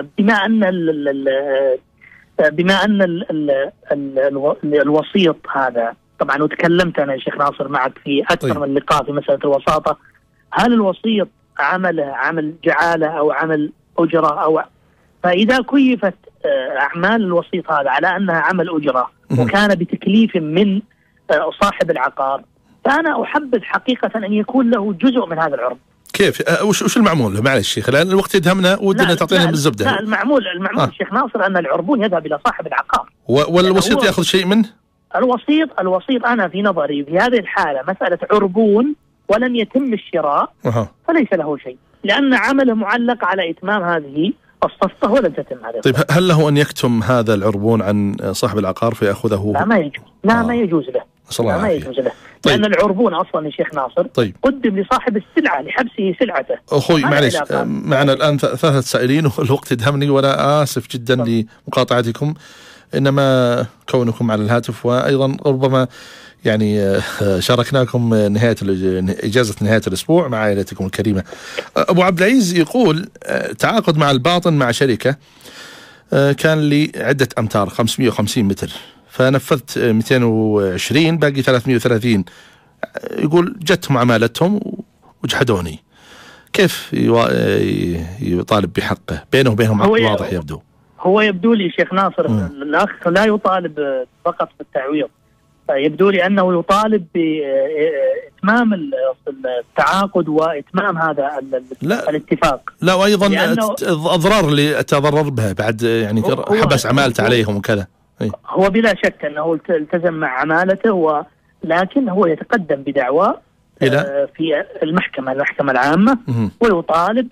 بما أن الوسيط هذا، طبعا وتكلمت أنا يا شيخ ناصر معك في أكثر من لقاء في مسألة الوساطة، هل الوسيط عمل جعالة أو عمل أجرة، فإذا كيفت أعمال الوسيط هذا على أنها عمل أجرة وكان بتكليف من صاحب العقار، فأنا أحبذ حقيقة أن يكون له جزء من هذا العرض. كيف؟ وش المعمول؟ معلش شيخ، لأن الوقت يدهمنا ودنا تعطينا بالزبدة. لا، المعمول شيخ ناصر أن العربون يذهب إلى صاحب العقار، والوسيط يأخذ شيء منه. الوسيط أنا في نظري في هذه الحالة مسألة عربون ولن يتم الشراء فليس له شيء، لأن عمله معلق على إتمام هذه الصفقة ولن تتم هذه. طيب، هل له أن يكتم هذا العربون عن صاحب العقار فيأخذه؟ لا، ما يجوز. ما يجوز له. ما يجوز له. طيب. لأن العربون أصلا يا شيخ ناصر قدم لصاحب السلعة لحبسه سلعته. أخوي معلش، معنا الآن 3 سائلين والوقت يدهمني، وأنا آسف جدا لمقاطعتكم، إنما كونكم على الهاتف، وأيضا ربما يعني شاركناكم إجازة نهاية الأسبوع مع عائلتكم الكريمة. أبو عبد العزيز يقول تعاقد مع الباطن مع شركة كان لي عدة أمتار 550 متر، فنفذت 220، باقي 330. يقول جتهم عمالتهم وجحدوني، كيف يطالب بحقه؟ بينه وبينهم عقد واضح يبدو. هو يبدو لي شيخ ناصر الأخ لا يطالب فقط بالتعويض، يبدو لي أنه يطالب بإتمام التعاقد وإتمام هذا الاتفاق. لا، وأيضا الأضرار اللي تضرر بها بعد، يعني حبس عمالته عليهم وكذا. هو بلا شك أنه التزم مع عمالته، لكن هو يتقدم بدعوى في المحكمة العامة، ويطالب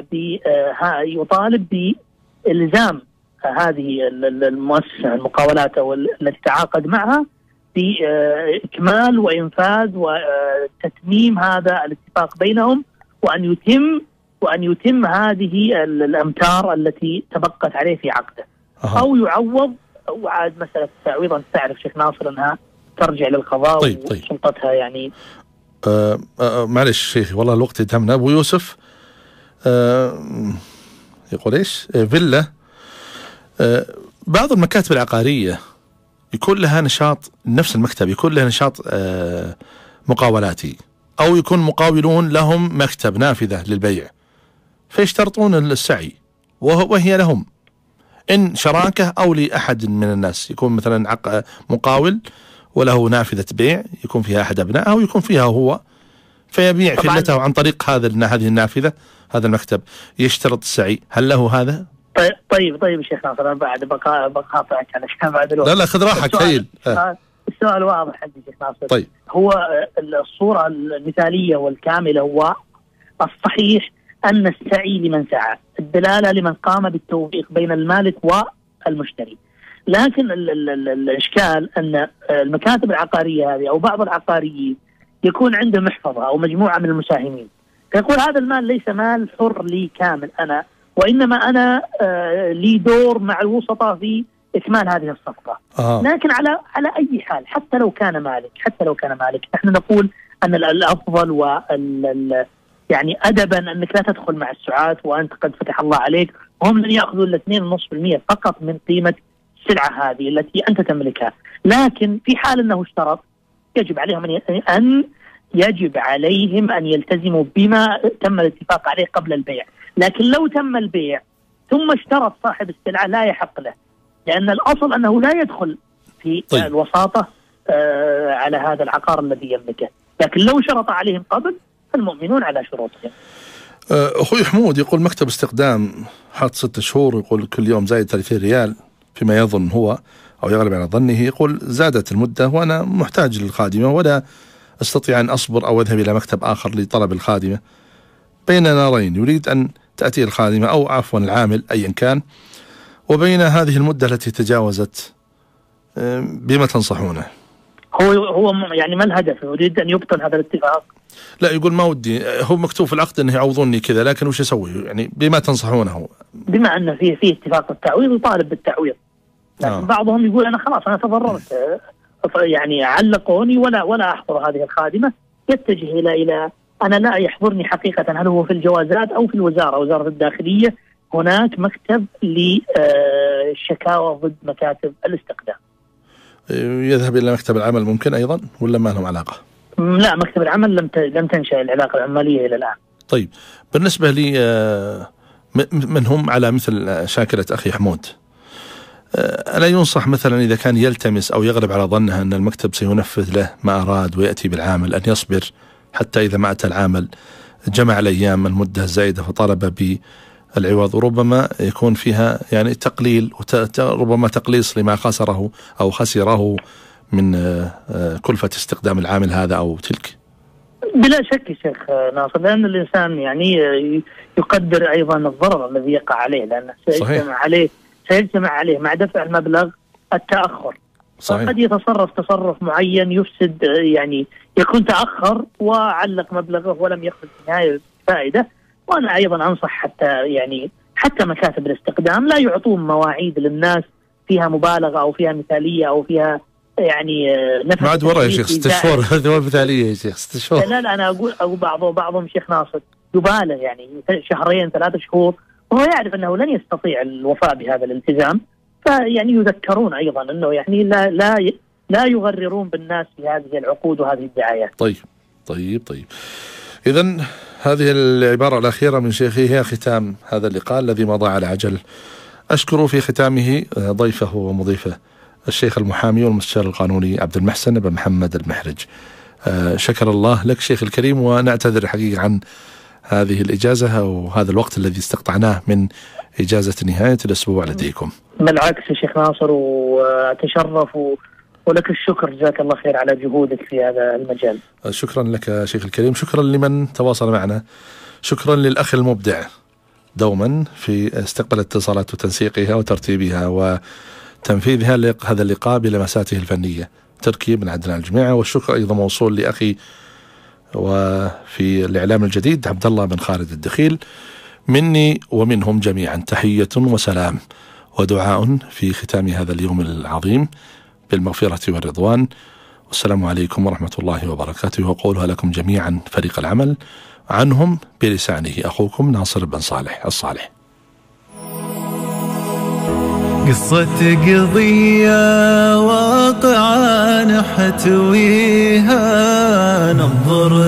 بإلزام هذه المؤسسة المقاولات التي تعاقد معها بإكمال وإنفاذ وتتميم هذا الاتفاق بينهم، وأن يتم هذه الأمتار التي تبقت عليه في عقده، أو يعوض. وعاد مسألة تعويضا تعرف شيخ ناصر أنها ترجع للقضاء. طيب. وسلطتها يعني. معلش شيخ، والله الوقت يتهمنا. أبو يوسف يقول إيش؟ فيلا، بعض المكاتب العقارية يكون لها نشاط، نفس المكتب يكون لها نشاط مقاولاتي، أو يكون مقاولون لهم مكتب نافذة للبيع، فيشترطون السعي وهي لهم إن شراكة أو لأحد من الناس، يكون مثلا مقاول وله نافذة بيع يكون فيها أحد أبنائه أو يكون فيها هو، فيبيع فيلته عن طريق هذه النافذة، هذا المكتب يشترط السعي. هل له هذا؟ طيب شيخ ناصر، أنا بعد بقاطعك علشان بعد الوقت. لا خذ راحك. السؤال واضح عندي شيخ ناصر. طيب. هو الصورة المثالية والكاملة هو الصحيح أن السعي لمن سعى، الدلالة لمن قام بالتوفيق بين المالك والمشتري. لكن الإشكال أن المكاتب العقارية هذه أو بعض العقاريين يكون عنده محفظة أو مجموعة من المساهمين، فيقول هذا المال ليس مال حر لي كامل أنا، وإنما أنا لي دور مع الوسطاء في إكمال هذه الصفقة. لكن على أي حال حتى لو كان مالك نحن نقول أن الأفضل يعني أدبا أنك لا تدخل مع السعاة وأنت قد فتح الله عليك، وهم لن يأخذوا 2.5% فقط من قيمة السلعة هذه التي أنت تملكها. لكن في حال أنه اشترط يجب عليهم أن يلتزموا بما تم الاتفاق عليه قبل البيع. لكن لو تم البيع ثم اشترط صاحب السلعة لا يحق له، لأن الأصل أنه لا يدخل في الوساطة على هذا العقار الذي يملكه. لكن لو شرط عليهم قبل المؤمنون على شروطهم. أخوي حمود يقول مكتب استخدام حاط 6 شهور، يقول كل يوم زايد 30 ريال فيما يظن هو أو يغلب على ظنه. يقول زادت المدة وأنا محتاج للخادمة ولا أستطيع أن أصبر أو أذهب إلى مكتب آخر لطلب الخادمة، بين نارين يريد أن تأتي الخادمة أو عفوا العامل أيا كان، وبين هذه المدة التي تجاوزت، بما تنصحونه؟ هو يعني ما الهدف؟ يريد أن يبطل هذا الاتفاق؟ لا، يقول ما ودي، هو مكتوب في العقد أنه يعوضوني كذا، لكن وش يسوي؟ يعني بما تنصحونه؟ بما أن فيه اتفاق التعويض يطالب بالتعويض، لكن بعضهم يقول أنا خلاص أنا تضررت، يعني علقوني ولا أحضر هذه الخادمة، يتجه إلى أنا لا يحضرني حقيقة هل هو في الجوازات أو في وزارة الداخلية هناك مكتب للشكاوى ضد مكاتب الاستقدام. يذهب إلى مكتب العمل ممكن أيضا ولا ما لهم علاقة؟ لا، مكتب العمل لم تنشأ العلاقة العمالية إلى الآن. طيب بالنسبة لي من هم على مثل شاكلة أخي حمود، ألا ينصح مثلا إذا كان يلتمس أو يغلب على ظنها أن المكتب سينفذ له ما أراد ويأتي بالعامل أن يصبر حتى إذا ما أتى العامل جمع الأيام المدة الزائدة فطالب بالعوض، وربما يكون فيها يعني تقليل وربما تقليص لما خسره أو خسره من كلفة استخدام العامل هذا أو تلك؟ بلا شك يا شيخ ناصر، لأن الإنسان يعني يقدر أيضا الضرر الذي يقع عليه، لأنه سيجتمع عليه مع دفع المبلغ التأخر. صحيح. قد يتصرف تصرف معين يفسد، يعني يكون تأخر وعلق مبلغه ولم يأخذ في النهاية فائدة. وأنا أيضا أنصح حتى مكاتب الاستقدام لا يعطون مواعيد للناس فيها مبالغة أو فيها مثالية أو فيها يعني نفس. ما عاد ورا يا شيخ 6 شهور، هذه هو مثالية يا شيخ 6 شهور. لا أنا أقول بعضهم شيخ ناصر يبالغ، يعني 2 3 شهور وهو يعرف أنه لن يستطيع الوفاء بهذا الالتزام، فيعني يذكرون أيضا أنه يعني لا يغررون بالناس بهذه العقود وهذه الدعايات. طيب إذن هذه العبارة الأخيرة من شيخي هي ختام هذا اللقاء الذي مضى على عجل. أشكر في ختامه ضيفه ومضيفه الشيخ المحامي والمستشار القانوني عبد المحسن بن محمد المحرج. شكر الله لك شيخ الكريم، ونعتذر حقيقة عن هذه الإجازة أو هذا الوقت الذي استقطعناه من إجازة نهاية الأسبوع لديكم. بالعكس يا شيخ ناصر، وأتشرف ولك الشكر، جزاك الله خير على جهودك في هذا المجال. شكرا لك يا شيخ الكريم، شكرا لمن تواصل معنا، شكرا للأخ المبدع دوما في استقبال الاتصالات وتنسيقها وترتيبها وتنفيذ هذا اللقاء بلمساته الفنية، تركيب من عدنان الجميع. والشكر أيضا موصول لأخي وفي الإعلام الجديد عبد الله بن خالد الدخيل. مني ومنهم جميعا تحية وسلام ودعاء في ختام هذا اليوم العظيم بالمغفرة والرضوان، والسلام عليكم ورحمة الله وبركاته. وقولها لكم جميعا فريق العمل، عنهم بلسانه أخوكم ناصر بن صالح الصالح. قصة قضية واقعة نحتويها، ننظر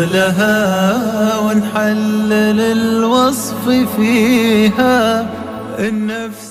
لها ونحلل الوصف فيها. النفس